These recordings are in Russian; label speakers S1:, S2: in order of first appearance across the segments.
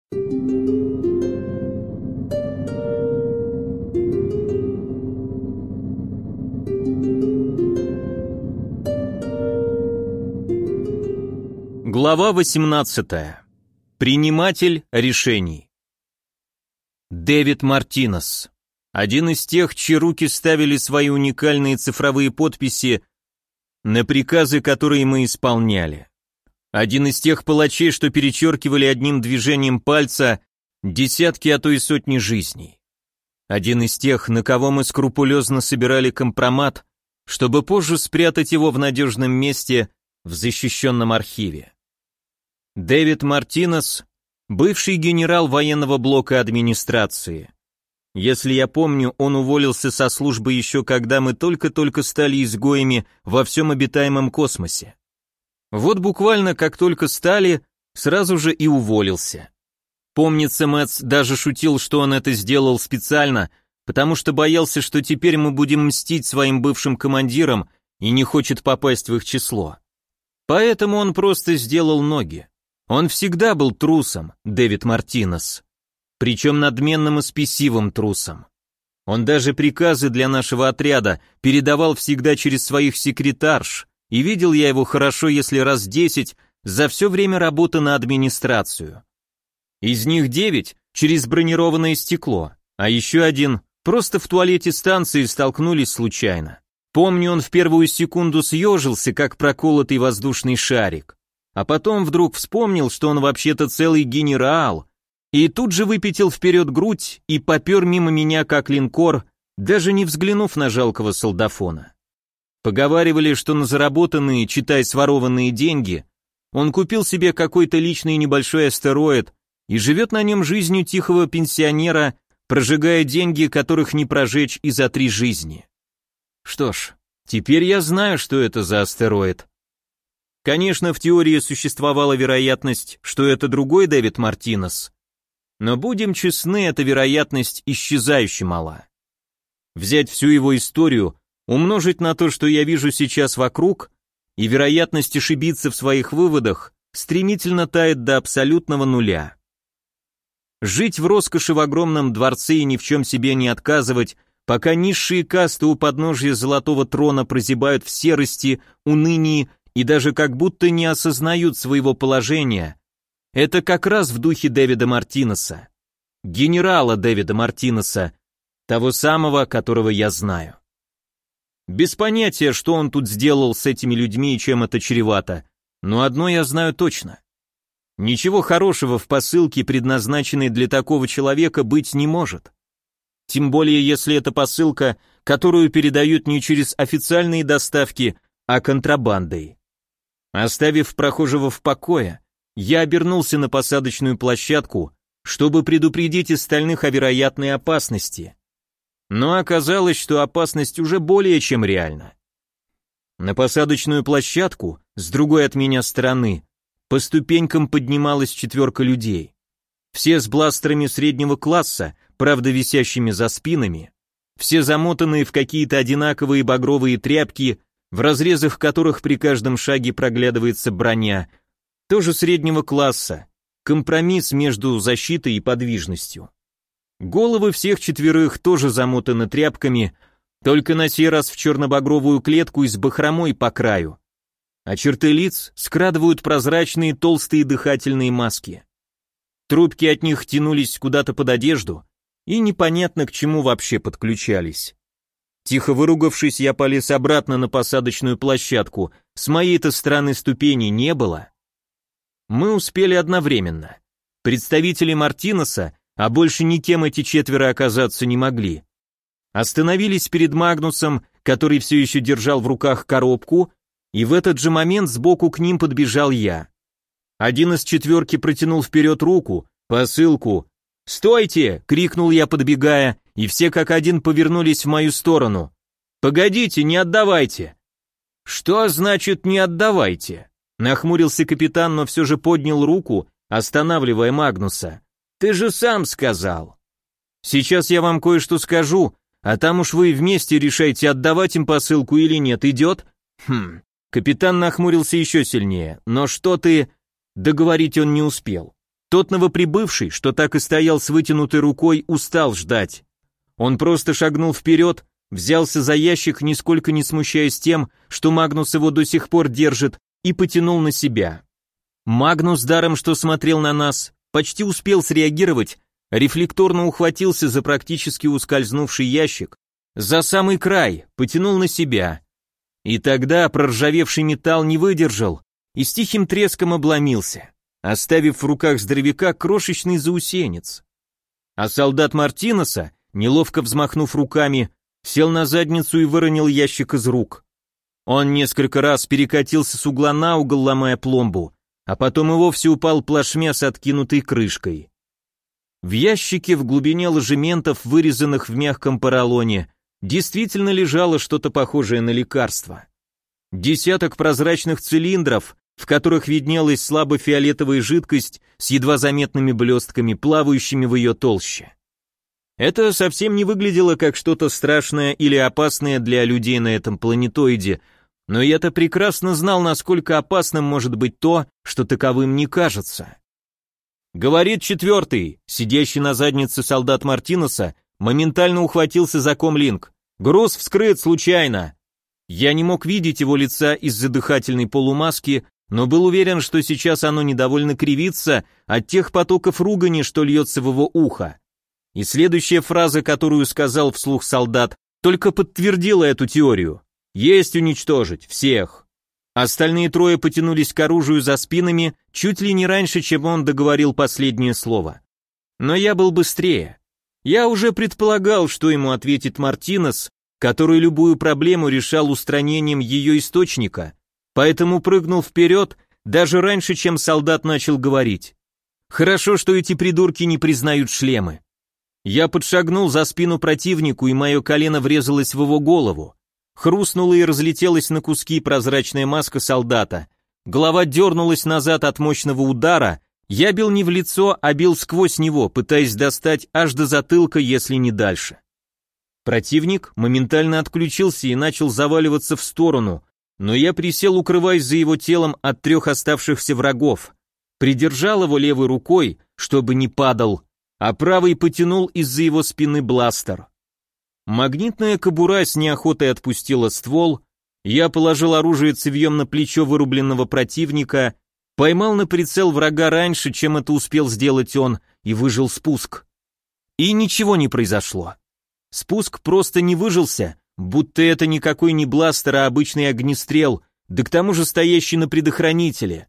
S1: Глава 18. Приниматель решений. Дэвид Мартинес. Один из тех, чьи руки ставили свои уникальные цифровые подписи на приказы, которые мы исполняли. Один из тех палачей, что перечеркивали одним движением пальца десятки, а то и сотни жизней. Один из тех, на кого мы скрупулезно собирали компромат, чтобы позже спрятать его в надежном месте в защищенном архиве. Дэвид Мартинес, бывший генерал военного блока администрации. Если я помню, он уволился со службы еще когда мы только-только стали изгоями во всем обитаемом космосе. Вот буквально как только стали, сразу же и уволился. Помнится, Мэтс даже шутил, что он это сделал специально, потому что боялся, что теперь мы будем мстить своим бывшим командирам и не хочет попасть в их число. Поэтому он просто сделал ноги. Он всегда был трусом, Дэвид Мартинес. Причем надменным и спесивым трусом. Он даже приказы для нашего отряда передавал всегда через своих секретарш, и видел я его хорошо, если раз 10 за все время работы на администрацию. Из них 9 через бронированное стекло, а еще один просто в туалете станции столкнулись случайно. Помню, он в первую секунду съежился, как проколотый воздушный шарик. А потом вдруг вспомнил, что он вообще-то целый генерал, и тут же выпятил вперед грудь и попер мимо меня, как линкор, даже не взглянув на жалкого солдафона. Поговаривали, что на заработанные, читай сворованные деньги, он купил себе какой-то личный небольшой астероид и живет на нем жизнью тихого пенсионера, прожигая деньги, которых не прожечь и за 3 жизни. Что ж, теперь я знаю, что это за астероид. Конечно, в теории существовала вероятность, что это другой Дэвид Мартинес, но будем честны, эта вероятность исчезающе мала. Взять всю его историю, умножить на то, что я вижу сейчас вокруг, и вероятность ошибиться в своих выводах стремительно тает до абсолютного нуля. Жить в роскоши в огромном дворце и ни в чем себе не отказывать, пока низшие касты у подножия золотого трона прозябают в серости, унынии и даже как будто не осознают своего положения, это как раз в духе Дэвида Мартинеса, генерала Дэвида Мартинеса, того самого, которого я знаю. Без понятия, что он тут сделал с этими людьми и чем это чревато, но одно я знаю точно. Ничего хорошего в посылке, предназначенной для такого человека, быть не может. Тем более, если это посылка, которую передают не через официальные доставки, а контрабандой. Оставив прохожего в покое, я обернулся на посадочную площадку, чтобы предупредить остальных о вероятной опасности. Но оказалось, что опасность уже более чем реальна. На посадочную площадку, с другой от меня стороны, по ступенькам поднималась 4 людей. Все с бластерами среднего класса, правда висящими за спинами, все замотанные в какие-то одинаковые багровые тряпки, в разрезах которых при каждом шаге проглядывается броня, тоже среднего класса, компромисс между защитой и подвижностью. Головы всех 4 тоже замотаны тряпками, только на сей раз в черно-багровую клетку и с бахромой по краю, а черты лиц скрадывают прозрачные толстые дыхательные маски. Трубки от них тянулись куда-то под одежду и непонятно к чему вообще подключались. Тихо выругавшись, я полез обратно на посадочную площадку, с моей-то стороны ступени не было. Мы успели одновременно. Представители Мартинеса, а больше никем эти 4 оказаться не могли, остановились перед Магнусом, который все еще держал в руках коробку, и в этот же момент сбоку к ним подбежал я. Один из 4 протянул вперед руку, посылку. «Стойте!» — крикнул я, подбегая, и все как один повернулись в мою сторону. «Погодите, не отдавайте!» «Что значит «не отдавайте»?» Нахмурился капитан, но все же поднял руку, останавливая Магнуса. «Ты же сам сказал!» «Сейчас я вам кое-что скажу, а там уж вы вместе решайте, отдавать им посылку или нет, идет?» Капитан нахмурился еще сильнее. «Но что ты...» Договорить он не успел. Тот новоприбывший, что так и стоял с вытянутой рукой, устал ждать. Он просто шагнул вперед, взялся за ящик, нисколько не смущаясь тем, что Магнус его до сих пор держит, и потянул на себя. Магнус, даром что смотрел на нас, почти успел среагировать, рефлекторно ухватился за практически ускользнувший ящик, за самый край, потянул на себя. И тогда проржавевший металл не выдержал и с тихим треском обломился, оставив в руках здоровяка крошечный заусенец. А солдат Мартинеса, неловко взмахнув руками, сел на задницу и выронил ящик из рук. Он несколько раз перекатился с угла на угол, ломая пломбу, а потом и вовсе упал плашмя с откинутой крышкой. В ящике в глубине ложементов, вырезанных в мягком поролоне, действительно лежало что-то похожее на лекарство. Десяток прозрачных цилиндров, в которых виднелась слабо-фиолетовая жидкость с едва заметными блестками, плавающими в ее толще. Это совсем не выглядело как что-то страшное или опасное для людей на этом планетоиде, но я-то прекрасно знал, насколько опасным может быть то, что таковым не кажется. Говорит четвертый, сидящий на заднице солдат Мартинеса, моментально ухватился за комлинк. Груз вскрыт случайно. Я не мог видеть его лица из-за дыхательной полумаски, но был уверен, что сейчас оно недовольно кривится от тех потоков ругани, что льется в его ухо. И следующая фраза, которую сказал вслух солдат, только подтвердила эту теорию. «Есть уничтожить, всех». Остальные трое потянулись к оружию за спинами чуть ли не раньше, чем он договорил последнее слово. Но я был быстрее. Я уже предполагал, что ему ответит Мартинес, который любую проблему решал устранением ее источника, поэтому прыгнул вперед даже раньше, чем солдат начал говорить. Хорошо, что эти придурки не признают шлемы. Я подшагнул за спину противнику, и мое колено врезалось в его голову. Хрустнула и разлетелась на куски прозрачная маска солдата. Голова дернулась назад от мощного удара. Я бил не в лицо, а бил сквозь него, пытаясь достать аж до затылка, если не дальше. Противник моментально отключился и начал заваливаться в сторону, но я присел, укрываясь за его телом от трех оставшихся врагов. Придержал его левой рукой, чтобы не падал, а правой потянул из-за его спины бластер. Магнитная кобура с неохотой отпустила ствол, я положил оружие цевьем на плечо вырубленного противника, поймал на прицел врага раньше, чем это успел сделать он, и выжил спуск. И ничего не произошло. Спуск просто не выжился, будто это никакой не бластер, а обычный огнестрел, да к тому же стоящий на предохранителе.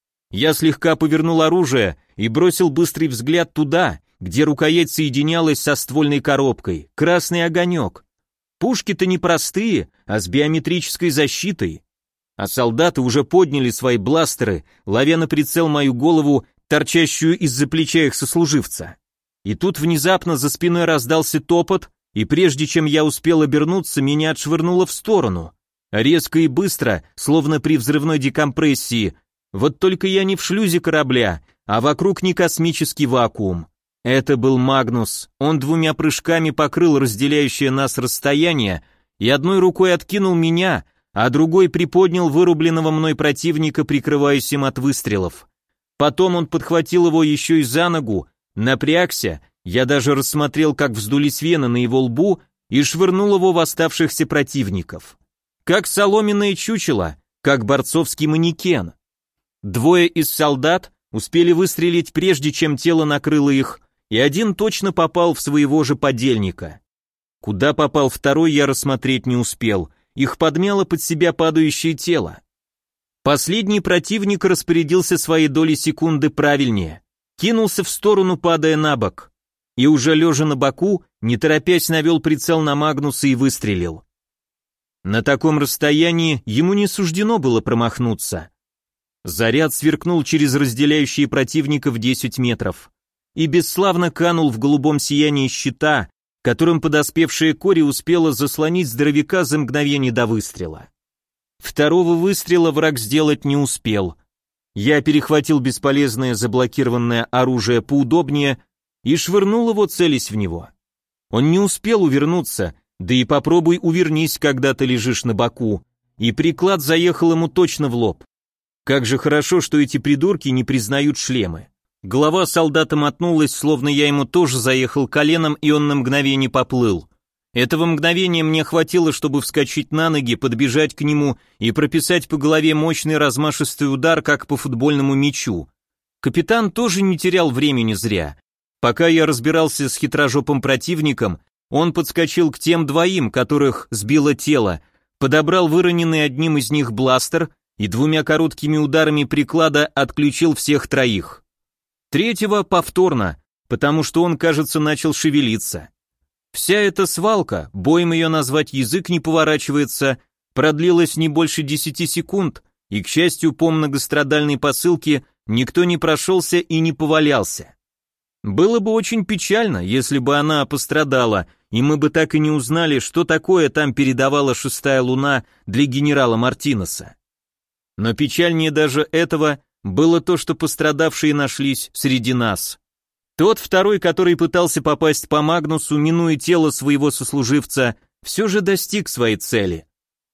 S1: Я слегка повернул оружие и бросил быстрый взгляд туда, где рукоять соединялась со ствольной коробкой, красный огонек. Пушки-то не простые, а с биометрической защитой. А солдаты уже подняли свои бластеры, ловя на прицел мою голову, торчащую из-за плеча их сослуживца. И тут внезапно за спиной раздался топот, и прежде чем я успел обернуться, меня отшвырнуло в сторону. Резко и быстро, словно при взрывной декомпрессии. Вот только я не в шлюзе корабля, а вокруг не космический вакуум. Это был Магнус. Он двумя прыжками покрыл разделяющее нас расстояние и одной рукой откинул меня, а другой приподнял вырубленного мной противника, прикрываясь им от выстрелов. Потом он подхватил его еще и за ногу, напрягся, я даже рассмотрел, как вздулись вены на его лбу, и швырнул его в оставшихся противников. Как соломенное чучело, как борцовский манекен. Двое из солдат успели выстрелить прежде, чем тело накрыло их, и один точно попал в своего же подельника. Куда попал второй, я рассмотреть не успел, их подмяло под себя падающее тело. Последний противник распорядился своей долей секунды правильнее, кинулся в сторону, падая на бок, и уже лежа на боку, не торопясь навел прицел на Магнуса и выстрелил. На таком расстоянии ему не суждено было промахнуться. Заряд сверкнул через разделяющие противников 10 метров и бесславно канул в голубом сиянии щита, которым подоспевшая Кори успела заслонить здоровяка за мгновение до выстрела. Второго выстрела враг сделать не успел. Я перехватил бесполезное заблокированное оружие поудобнее и швырнул его, целясь в него. Он не успел увернуться, да и попробуй увернись, когда ты лежишь на боку, и приклад заехал ему точно в лоб. Как же хорошо, что эти придурки не признают шлемы. Голова солдата мотнулась, словно я ему тоже заехал коленом, и он на мгновение поплыл. Этого мгновения мне хватило, чтобы вскочить на ноги, подбежать к нему и прописать по голове мощный размашистый удар, как по футбольному мячу. Капитан тоже не терял времени зря. Пока я разбирался с хитрожопым противником, он подскочил к тем двоим, которых сбило тело, подобрал выроненный одним из них бластер и 2 короткими ударами приклада отключил всех 3. Третьего повторно, потому что он, кажется, начал шевелиться. Вся эта свалка, боем ее назвать язык не поворачивается, продлилась не больше 10 секунд, и, к счастью, по многострадальной посылке никто не прошелся и не повалялся. Было бы очень печально, если бы она пострадала, и мы бы так и не узнали, что такое там передавала 6-я луна для генерала Мартинеса. Но печальнее даже этого было то, что пострадавшие нашлись среди нас. Тот второй, который пытался попасть по Магнусу, минуя тело своего сослуживца, все же достиг своей цели.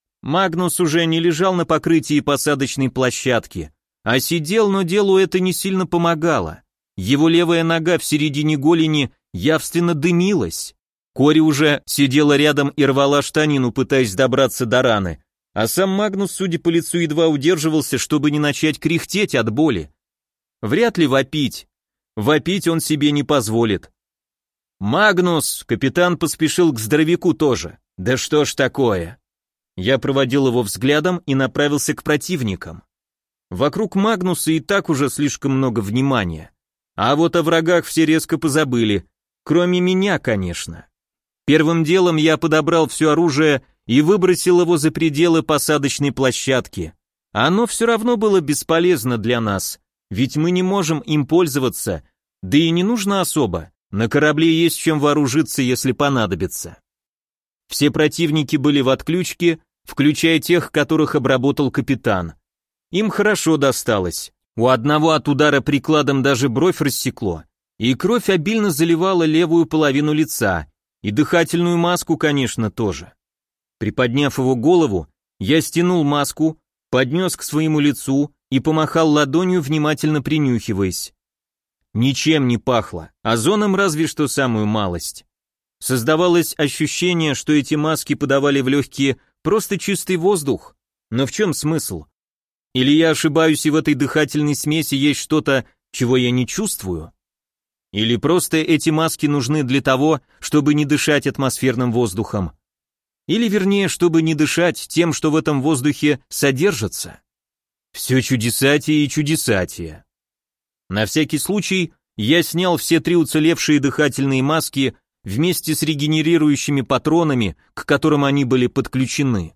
S1: Магнус уже не лежал на покрытии посадочной площадки, а сидел, но делу это не сильно помогало. Его левая нога в середине голени явственно дымилась. Кори уже сидела рядом и рвала штанину, пытаясь добраться до раны, а сам Магнус, судя по лицу, едва удерживался, чтобы не начать кряхтеть от боли. Вряд ли вопить. Вопить он себе не позволит. «Магнус!» — капитан поспешил к здоровяку тоже. «Да что ж такое?» Я проводил его взглядом и направился к противникам. Вокруг Магнуса и так уже слишком много внимания. А вот о врагах все резко позабыли, кроме меня, конечно. Первым делом я подобрал все оружие и выбросил его за пределы посадочной площадки. Оно все равно было бесполезно для нас, ведь мы не можем им пользоваться, да и не нужно особо, на корабле есть чем вооружиться, если понадобится. Все противники были в отключке, включая тех, которых обработал капитан. Им хорошо досталось. У одного от удара прикладом даже бровь рассекло, и кровь обильно заливала левую половину лица, и дыхательную маску, конечно, тоже. Приподняв его голову, я стянул маску, поднес к своему лицу и помахал ладонью, внимательно принюхиваясь. Ничем не пахло, озоном разве что самую малость. Создавалось ощущение, что эти маски подавали в легкие просто чистый воздух. Но в чем смысл? Или я ошибаюсь, и в этой дыхательной смеси есть что-то, чего я не чувствую? Или просто эти маски нужны для того, чтобы не дышать атмосферным воздухом? Или вернее, чтобы не дышать тем, что в этом воздухе содержится? Все чудесатие и чудесатие. На всякий случай я снял все 3 уцелевшие дыхательные маски вместе с регенерирующими патронами, к которым они были подключены.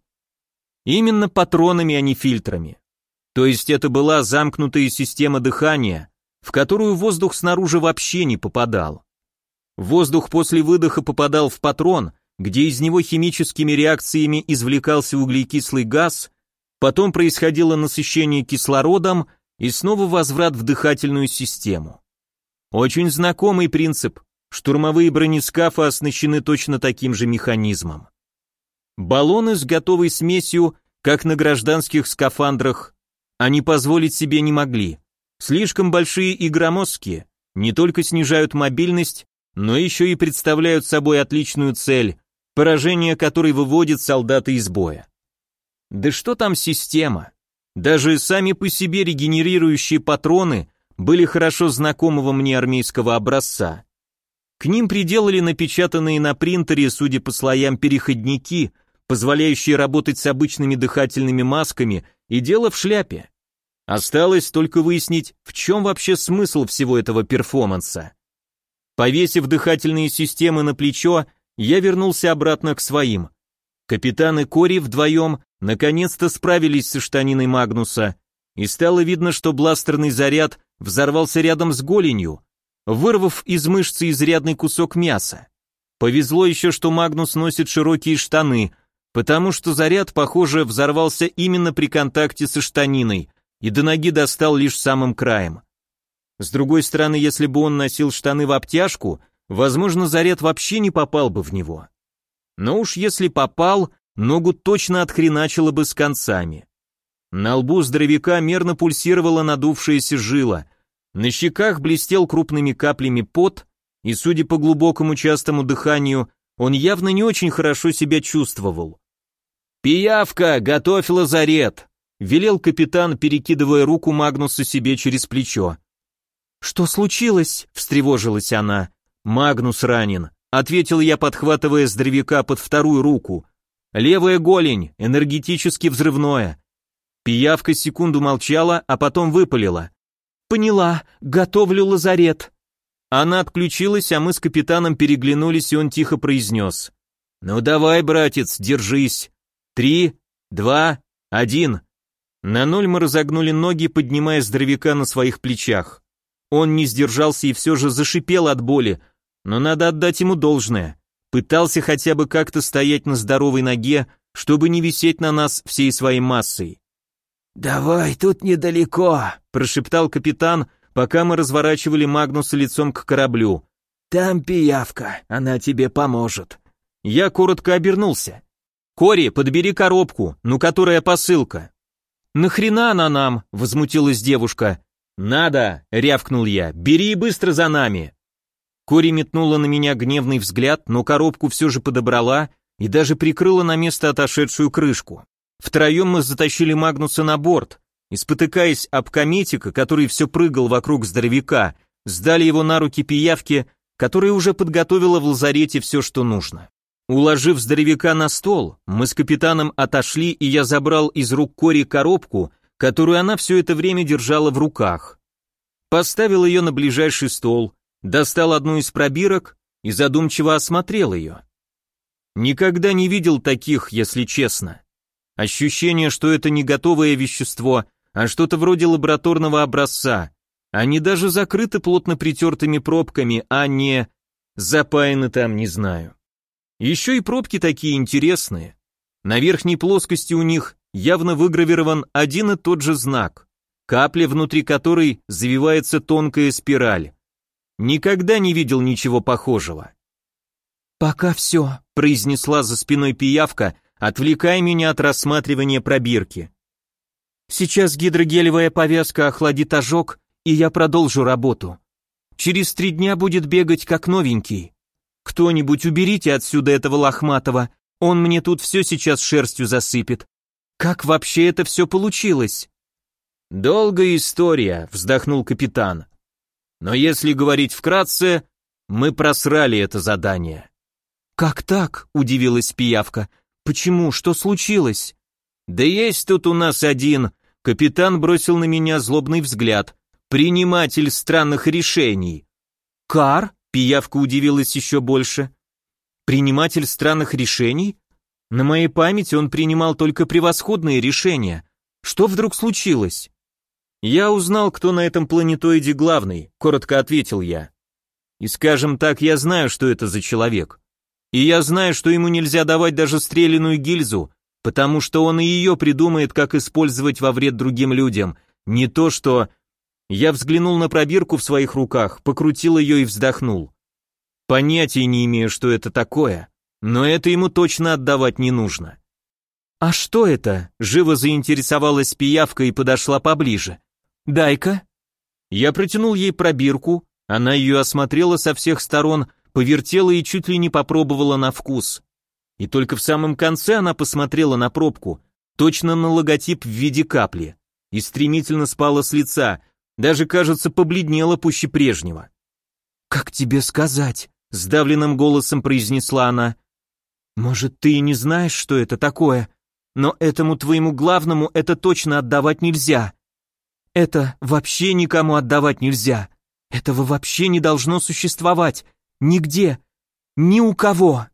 S1: Именно патронами, а не фильтрами. То есть это была замкнутая система дыхания, в которую воздух снаружи вообще не попадал. Воздух после выдоха попадал в патрон, где из него химическими реакциями извлекался углекислый газ, потом происходило насыщение кислородом и снова возврат в дыхательную систему. Очень знакомый принцип, штурмовые бронескафы оснащены точно таким же механизмом. Баллоны с готовой смесью, как на гражданских скафандрах, они позволить себе не могли. Слишком большие и громоздкие, не только снижают мобильность, но еще и представляют собой отличную цель, поражение которой выводит солдата из боя. Да что там система? Даже сами по себе регенерирующие патроны были хорошо знакомого мне армейского образца. К ним приделали напечатанные на принтере, судя по слоям, переходники, позволяющие работать с обычными дыхательными масками, и дело в шляпе. Осталось только выяснить, в чем вообще смысл всего этого перформанса. Повесив дыхательные системы на плечо, я вернулся обратно к своим. Капитан и Кори вдвоем наконец-то справились со штаниной Магнуса, и стало видно, что бластерный заряд взорвался рядом с голенью, вырвав из мышцы изрядный кусок мяса. Повезло еще, что Магнус носит широкие штаны, потому что заряд, похоже, взорвался именно при контакте со штаниной, и до ноги достал лишь самым краем. С другой стороны, если бы он носил штаны в обтяжку, возможно, заряд вообще не попал бы в него. Но уж если попал, ногу точно отхреначило бы с концами. На лбу здоровяка мерно пульсировала надувшаяся жила, На щеках блестел крупными каплями пот, и, судя по глубокому частому дыханию, он явно не очень хорошо себя чувствовал. «Пиявка, готовь лазарет!» — велел капитан, перекидывая руку Магнуса себе через плечо. «Что случилось?» — встревожилась она. «Магнус ранен», — ответил я, подхватывая здоровяка под вторую руку. «Левая голень, энергетически взрывное». Пиявка секунду молчала, а потом выпалила. «Поняла, готовлю лазарет». Она отключилась, а мы с капитаном переглянулись, и он тихо произнес. «Ну давай, братец, держись. 3, 2, 1». На 0 мы разогнули ноги, поднимая здоровяка на своих плечах. Он не сдержался и все же зашипел от боли, но надо отдать ему должное. Пытался хотя бы как-то стоять на здоровой ноге, чтобы не висеть на нас всей своей массой. «Давай, тут недалеко», — прошептал капитан, пока мы разворачивали Магнуса лицом к кораблю. «Там пиявка, она тебе поможет». Я коротко обернулся. «Кори, подбери коробку, ну которая посылка». «Нахрена она нам?» — возмутилась девушка. «Надо!» — рявкнул я. «Бери быстро за нами!» Кори метнула на меня гневный взгляд, но коробку все же подобрала и даже прикрыла на место отошедшую крышку. Втроем мы затащили Магнуса на борт и, спотыкаясь об кометика, который все прыгал вокруг здоровяка, сдали его на руки пиявке, которая уже подготовила в лазарете все, что нужно. Уложив здоровяка на стол, мы с капитаном отошли, и я забрал из рук Кори коробку, которую она все это время держала в руках. Поставил ее на ближайший стол, достал одну из пробирок и задумчиво осмотрел ее. Никогда не видел таких, если честно. Ощущение, что это не готовое вещество, а что-то вроде лабораторного образца. Они даже закрыты плотно притертыми пробками, а не запаяны там, не знаю. Еще и пробки такие интересные. На верхней плоскости у них явно выгравирован один и тот же знак, капля, внутри которой завивается тонкая спираль. Никогда не видел ничего похожего. «Пока все», — произнесла за спиной пиявка, отвлекая меня от рассматривания пробирки. «Сейчас гидрогелевая повязка охладит ожог, и я продолжу работу. Через 3 дня будет бегать как новенький. Кто-нибудь уберите отсюда этого лохматого, он мне тут все сейчас шерстью засыпет. Как вообще это все получилось?» «Долгая история», — вздохнул капитан. «Но если говорить вкратце, мы просрали это задание». «Как так?» — удивилась пиявка. «Почему? Что случилось?» «Да есть тут у нас один», — капитан бросил на меня злобный взгляд, «приниматель странных решений». «Кар?» — пиявка удивилась еще больше. «Приниматель странных решений? На моей памяти он принимал только превосходные решения. Что вдруг случилось?» «Я узнал, кто на этом планетоиде главный», — коротко ответил я. «И скажем так, я знаю, что это за человек. И я знаю, что ему нельзя давать даже стреляную гильзу, потому что он и ее придумает, как использовать во вред другим людям. Не то что...» Я взглянул на пробирку в своих руках, покрутил ее и вздохнул. Понятия не имею, что это такое, но это ему точно отдавать не нужно. «А что это?» — живо заинтересовалась пиявка и подошла поближе. «Дай-ка». Я протянул ей пробирку, она ее осмотрела со всех сторон, повертела и чуть ли не попробовала на вкус. И только в самом конце она посмотрела на пробку, точно на логотип в виде капли, и стремительно спала с лица, даже, кажется, побледнела пуще прежнего. «Как тебе сказать?» — сдавленным голосом произнесла она. «Может, ты и не знаешь, что это такое, но этому твоему главному это точно отдавать нельзя. Это вообще никому отдавать нельзя. Этого вообще не должно существовать. Нигде. Ни у кого».